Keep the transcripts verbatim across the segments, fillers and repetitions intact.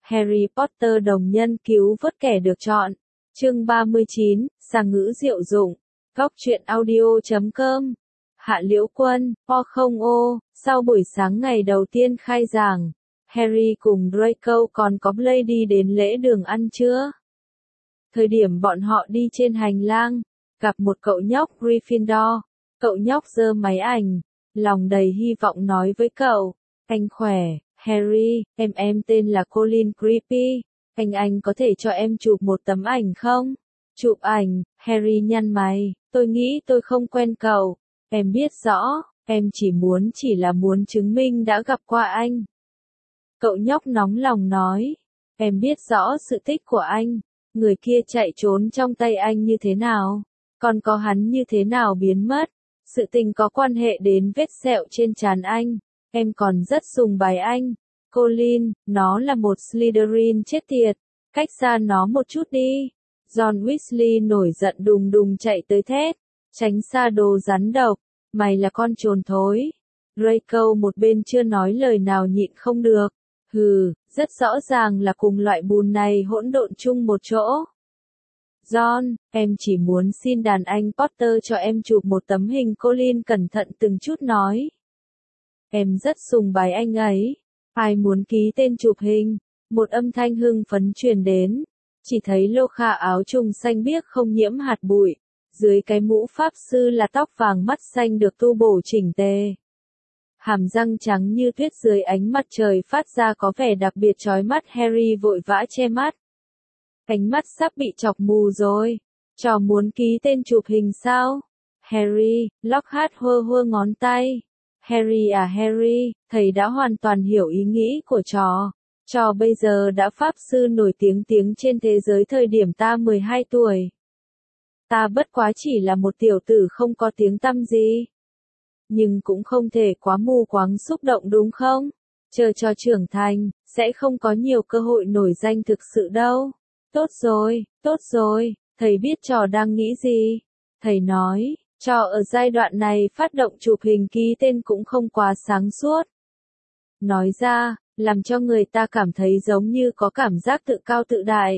Harry Potter đồng nhân cứu vớt kẻ được chọn. Chương ba mươi chín, Sàng ngữ diệu dụng. Góc truyện audio chấm com. Hạ Liễu Quân, O không ô, sau buổi sáng ngày đầu tiên khai giảng, Harry cùng Draco còn có Blaise đi đến lễ đường ăn trưa. Thời điểm bọn họ đi trên hành lang, gặp một cậu nhóc Gryffindor. Cậu nhóc giơ máy ảnh, lòng đầy hy vọng nói với cậu, anh khỏe, Harry, em em tên là Colin Creepy, anh anh có thể cho em chụp một tấm ảnh không? Chụp ảnh, Harry nhăn mày, tôi nghĩ tôi không quen cậu, em biết rõ, em chỉ muốn chỉ là muốn chứng minh đã gặp qua anh. Cậu nhóc nóng lòng nói, em biết rõ sự tích của anh, người kia chạy trốn trong tay anh như thế nào, còn có hắn như thế nào biến mất. Sự tình có quan hệ đến vết sẹo trên trán anh, em còn rất sùng bái anh. Colin, nó là một Slytherin chết tiệt, cách xa nó một chút đi. John Weasley nổi giận đùng đùng chạy tới thét, tránh xa đồ rắn độc, mày là con trồn thối. Draco một bên chưa nói lời nào nhịn không được, hừ, rất rõ ràng là cùng loại bùn này hỗn độn chung một chỗ. John, em chỉ muốn xin đàn anh Potter cho em chụp một tấm hình. Colin cẩn thận từng chút nói. Em rất sùng bái anh ấy. Ai muốn ký tên chụp hình? Một âm thanh hưng phấn truyền đến. Chỉ thấy Lô Kha áo trùng xanh biếc không nhiễm hạt bụi. Dưới cái mũ pháp sư là tóc vàng mắt xanh được tu bổ chỉnh tề. Hàm răng trắng như tuyết dưới ánh mặt trời phát ra có vẻ đặc biệt chói mắt. Harry vội vã che mắt. Cánh mắt sắp bị chọc mù rồi. Trò muốn ký tên chụp hình sao? Harry, Lockhart hơ hơ ngón tay. Harry à Harry, thầy đã hoàn toàn hiểu ý nghĩ của trò. Trò bây giờ đã pháp sư nổi tiếng tiếng trên thế giới thời điểm ta mười hai tuổi. Ta bất quá chỉ là một tiểu tử không có tiếng tăm gì. Nhưng cũng không thể quá mù quáng xúc động đúng không? Chờ cho trưởng thành, sẽ không có nhiều cơ hội nổi danh thực sự đâu. Tốt rồi, tốt rồi, thầy biết trò đang nghĩ gì. Thầy nói, trò ở giai đoạn này phát động chụp hình ký tên cũng không quá sáng suốt. Nói ra, làm cho người ta cảm thấy giống như có cảm giác tự cao tự đại.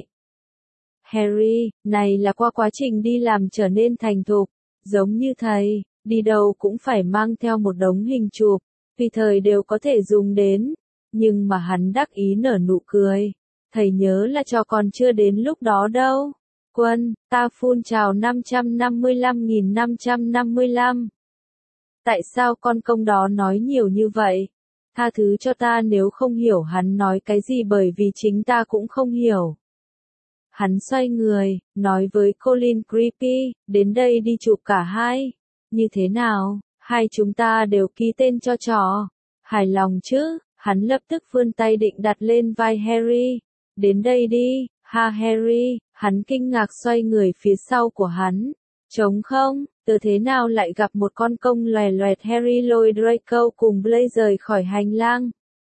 Harry, này là qua quá trình đi làm trở nên thành thục, giống như thầy, đi đâu cũng phải mang theo một đống hình chụp, tùy thời đều có thể dùng đến. Nhưng mà hắn đắc ý nở nụ cười. Thầy nhớ là cho còn chưa đến lúc đó đâu. Quân, ta phun trào năm trăm năm mươi lăm nghìn năm trăm năm mươi lăm. Tại sao con công đó nói nhiều như vậy? Tha thứ cho ta nếu không hiểu hắn nói cái gì bởi vì chính ta cũng không hiểu. Hắn xoay người, nói với Colin Creepy, đến đây đi chụp cả hai. Như thế nào, hai chúng ta đều ký tên cho trò. Hài lòng chứ, hắn lập tức vươn tay định đặt lên vai Harry. Đến đây đi, ha Harry, hắn kinh ngạc xoay người phía sau của hắn. Trống không, từ thế nào lại gặp một con công loè loẹt. Harry lôi Draco cùng Blaise rời khỏi hành lang.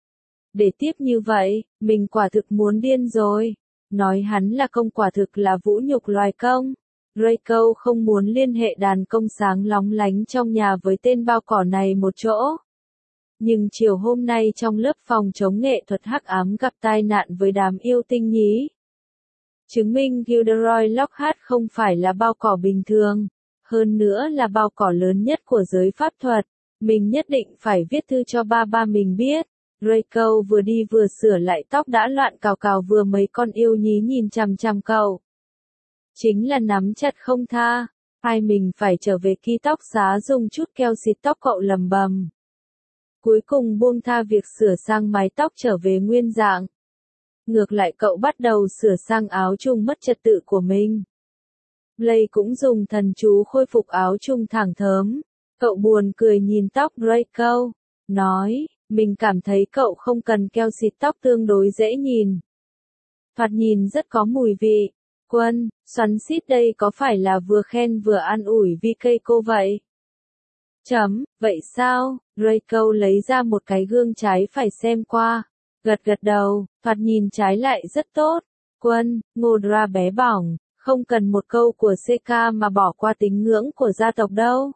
Để tiếp như vậy, mình quả thực muốn điên rồi. Nói hắn là công quả thực là vũ nhục loài công. Draco không muốn liên hệ đàn công sáng lóng lánh trong nhà với tên bao cỏ này một chỗ. Nhưng chiều hôm nay trong lớp phòng chống nghệ thuật hắc ám gặp tai nạn với đám yêu tinh nhí. Chứng minh Gilderoy Lockhart không phải là bao cỏ bình thường, hơn nữa là bao cỏ lớn nhất của giới pháp thuật. Mình nhất định phải viết thư cho ba ba mình biết. Draco vừa đi vừa sửa lại tóc đã loạn cào cào vừa mấy con yêu nhí nhìn chằm chằm cậu. Chính là nắm chặt không tha, hai mình phải trở về ký tóc xá dùng chút keo xịt tóc. Cậu lầm bầm. Cuối cùng buông tha việc sửa sang mái tóc trở về nguyên dạng. Ngược lại cậu bắt đầu sửa sang áo trùng mất trật tự của mình. Blaise cũng dùng thần chú khôi phục áo trùng thẳng thớm. Cậu buồn cười nhìn tóc Draco, nói, mình cảm thấy cậu không cần keo xịt tóc tương đối dễ nhìn. Thoạt nhìn rất có mùi vị. Quân, xoắn xít đây có phải là vừa khen vừa an ủi vì cây cô vậy? Chấm, vậy sao? Draco lấy ra một cái gương trái phải xem qua. Gật gật đầu, thoạt nhìn trái lại rất tốt. Quân, Ngô Dra bé bỏng, không cần một câu của xê ca mà bỏ qua tín ngưỡng của gia tộc đâu.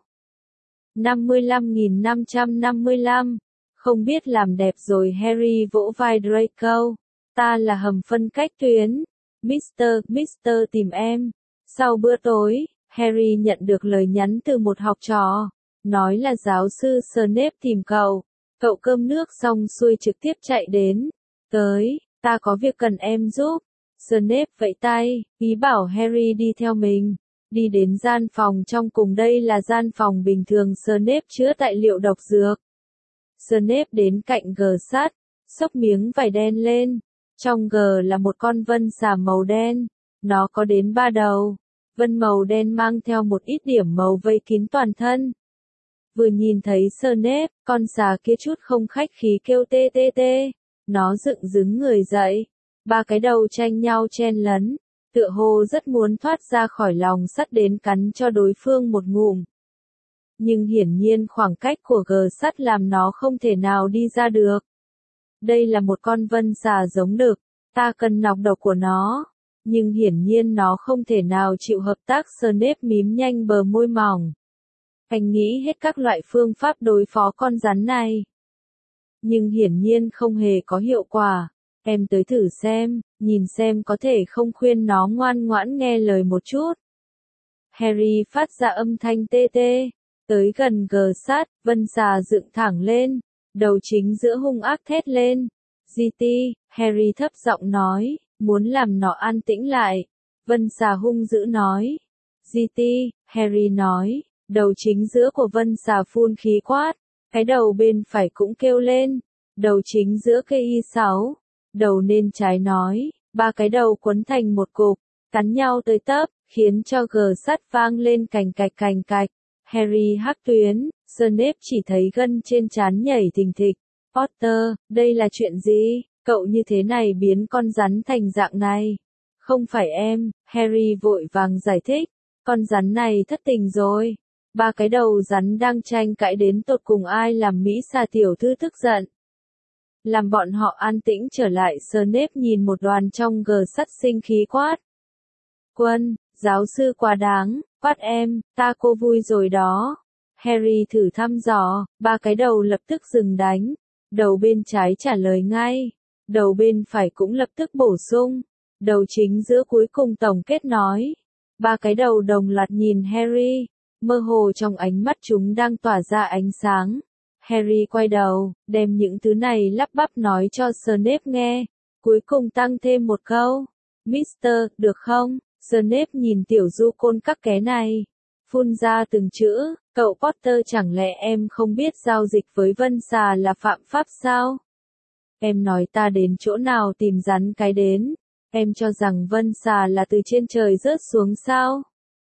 năm mươi lăm nghìn năm trăm năm mươi lăm. Không biết làm đẹp rồi. Harry vỗ vai Draco. Ta là hầm phân cách tuyến. Mister, Mister tìm em. Sau bữa tối, Harry nhận được lời nhắn từ một học trò. Nói là giáo sư Snape tìm cậu. Cậu cơm nước xong xuôi trực tiếp chạy đến. Tới, ta có việc cần em giúp. Snape vẫy tay, ý bảo Harry đi theo mình. Đi đến gian phòng trong cùng, đây là gian phòng bình thường Snape chứa tài liệu độc dược. Snape đến cạnh gờ sắt, xốc miếng vải đen lên. Trong gờ là một con vân xà màu đen. Nó có đến ba đầu. Vân màu đen mang theo một ít điểm màu vây kín toàn thân. Vừa nhìn thấy Snape, con xà kia chút không khách khí kêu tê tê tê. Nó dựng đứng người dậy. Ba cái đầu tranh nhau chen lấn. Tựa hồ rất muốn thoát ra khỏi lòng sắt đến cắn cho đối phương một ngụm. Nhưng hiển nhiên khoảng cách của gờ sắt làm nó không thể nào đi ra được. Đây là một con vân xà giống đực. Ta cần nọc độc của nó. Nhưng hiển nhiên nó không thể nào chịu hợp tác. Snape mím nhanh bờ môi mỏng. Anh nghĩ hết các loại phương pháp đối phó con rắn này. Nhưng hiển nhiên không hề có hiệu quả. Em tới thử xem, nhìn xem có thể không khuyên nó ngoan ngoãn nghe lời một chút. Harry phát ra âm thanh tê tê. Tới gần gờ sát, vân xà dựng thẳng lên. Đầu chính giữa hung ác thét lên. giê tê, Harry thấp giọng nói, muốn làm nó an tĩnh lại. Vân xà hung dữ nói. giê tê, Harry nói. Đầu chính giữa của vân xà phun khí quát. Cái đầu bên phải cũng kêu lên. Đầu chính giữa cây y sáu. Đầu nên trái nói. Ba cái đầu quấn thành một cục. Cắn nhau tới tấp. Khiến cho gờ sắt vang lên cành cạch cành cạch. Harry hắc tuyến. Snape chỉ thấy gân trên trán nhảy thình thịch. Potter, đây là chuyện gì? Cậu như thế này biến con rắn thành dạng này. Không phải em. Harry vội vàng giải thích. Con rắn này thất tình rồi. Ba cái đầu rắn đang tranh cãi đến tột cùng ai làm Mỹ xà tiểu thư tức giận. Làm bọn họ an tĩnh trở lại. Snape nhìn một đoàn trong gờ sắt sinh khí quát. Quân, giáo sư quá đáng, quát em, ta cô vui rồi đó. Harry thử thăm dò, ba cái đầu lập tức dừng đánh. Đầu bên trái trả lời ngay. Đầu bên phải cũng lập tức bổ sung. Đầu chính giữa cuối cùng tổng kết nói. Ba cái đầu đồng loạt nhìn Harry. Mơ hồ trong ánh mắt chúng đang tỏa ra ánh sáng. Harry quay đầu, đem những thứ này lắp bắp nói cho Snape nghe. Cuối cùng tăng thêm một câu. Mister, được không? Snape nhìn tiểu du côn các ké này. Phun ra từng chữ, cậu Potter chẳng lẽ em không biết giao dịch với vân xà là phạm pháp sao? Em nói ta đến chỗ nào tìm rắn cái đến? Em cho rằng vân xà là từ trên trời rớt xuống sao?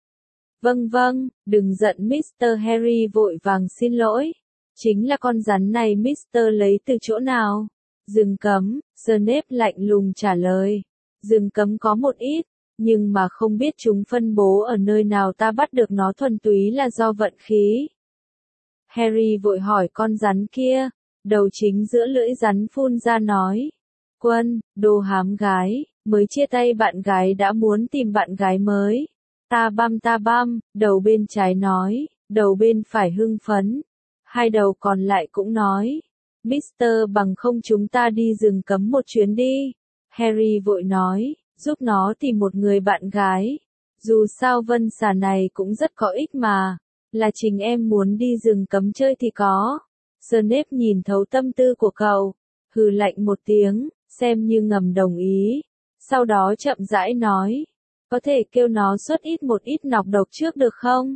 Vâng vâng, đừng giận Mister Harry vội vàng xin lỗi. Chính là con rắn này Mister lấy từ chỗ nào? Rừng cấm, Snape lạnh lùng trả lời. Rừng cấm có một ít, nhưng mà không biết chúng phân bố ở nơi nào, ta bắt được nó thuần túy là do vận khí. Harry vội hỏi con rắn kia, đầu chính giữa lưỡi rắn phun ra nói. Quân, đồ hám gái, mới chia tay bạn gái đã muốn tìm bạn gái mới. Ta băm ta băm, đầu bên trái nói, đầu bên phải hưng phấn. Hai đầu còn lại cũng nói. Mister bằng không chúng ta đi rừng cấm một chuyến đi. Harry vội nói, giúp nó tìm một người bạn gái. Dù sao vân xà này cũng rất có ích mà. Là chính em muốn đi rừng cấm chơi thì có. Snape nhìn thấu tâm tư của cậu. Hừ lạnh một tiếng, xem như ngầm đồng ý. Sau đó chậm rãi nói. Có thể kêu nó xuất ít một ít nọc độc trước được không?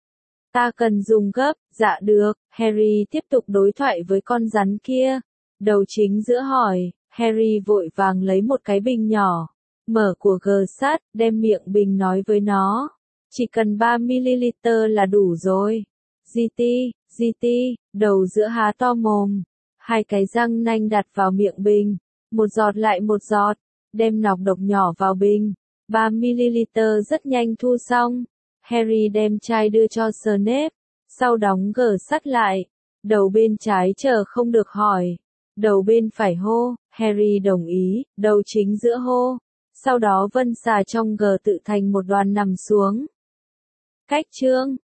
Ta cần dùng gấp, dạ được. Harry tiếp tục đối thoại với con rắn kia. Đầu chính giữa hỏi, Harry vội vàng lấy một cái bình nhỏ. Mở của gờ sát, đem miệng bình nói với nó. Chỉ cần ba mi-li-lít là đủ rồi. giê tê, giê tê, đầu giữa há to mồm. Hai cái răng nanh đặt vào miệng bình. Một giọt lại một giọt. Đem nọc độc nhỏ vào bình. ba mi-li-lít rất nhanh thu xong. Harry đem chai đưa cho Snape. Sau đóng gờ sắt lại. Đầu bên trái chờ không được hỏi. Đầu bên phải hô. Harry đồng ý. Đầu chính giữa hô. Sau đó vân xà trong gờ tự thành một đoàn nằm xuống. Cách chương